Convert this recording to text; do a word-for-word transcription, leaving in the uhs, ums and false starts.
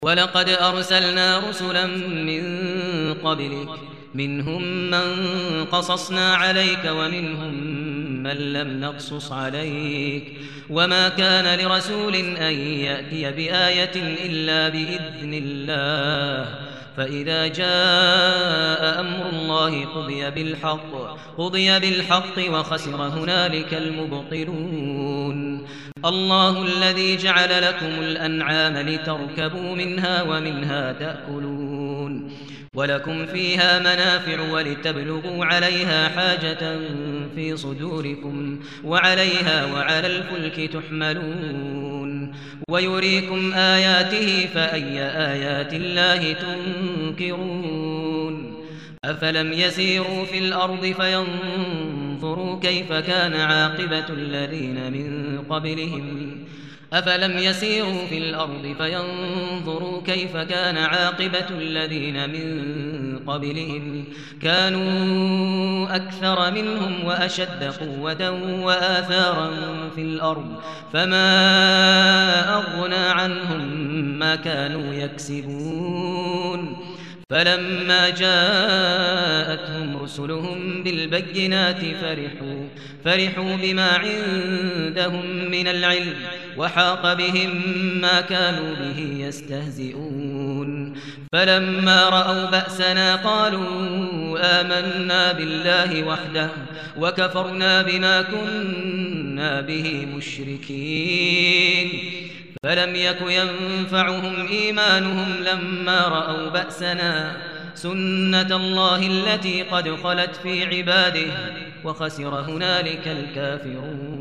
ولقد أرسلنا رسلا من قبلك منهم من قصصنا عليك ومنهم من لم نقصص عليك وما كان لرسول أن يأتي بآية إلا بإذن الله فإذا جاء أمر الله قضي بالحق قضي بالحق وخسر هنالك المبطلون الله الذي جعل لكم الأنعام لتركبوا منها ومنها تأكلون ولكم فيها منافع ولتبلغوا عليها حاجة في صدوركم وعليها وعلى الفلك تحملون ويريكم آياته فأي آيات الله تنكرون أفلم يسيروا في الأرض فينظروا كيف كان عاقبة الذين من قبلهم أفلم يسيروا في الأرض فينظروا كيف كان عاقبة الذين من قبلهم كانوا أكثر منهم وأشد قوة وآثارا في الأرض فما أغنى عنهم ما كانوا يكسبون فلما جاءتهم رسلهم بالبينات فرحوا فرحوا بما عندهم من العلم وحاق بهم ما كانوا به يستهزئون فلما رأوا بأسنا قالوا آمنا بالله وحده وكفرنا بما كنا به مشركين فلم يك ينفعهم إيمانهم لما رأوا بأسنا سنة الله التي قد خلت في عباده وخسر هنالك الكافرون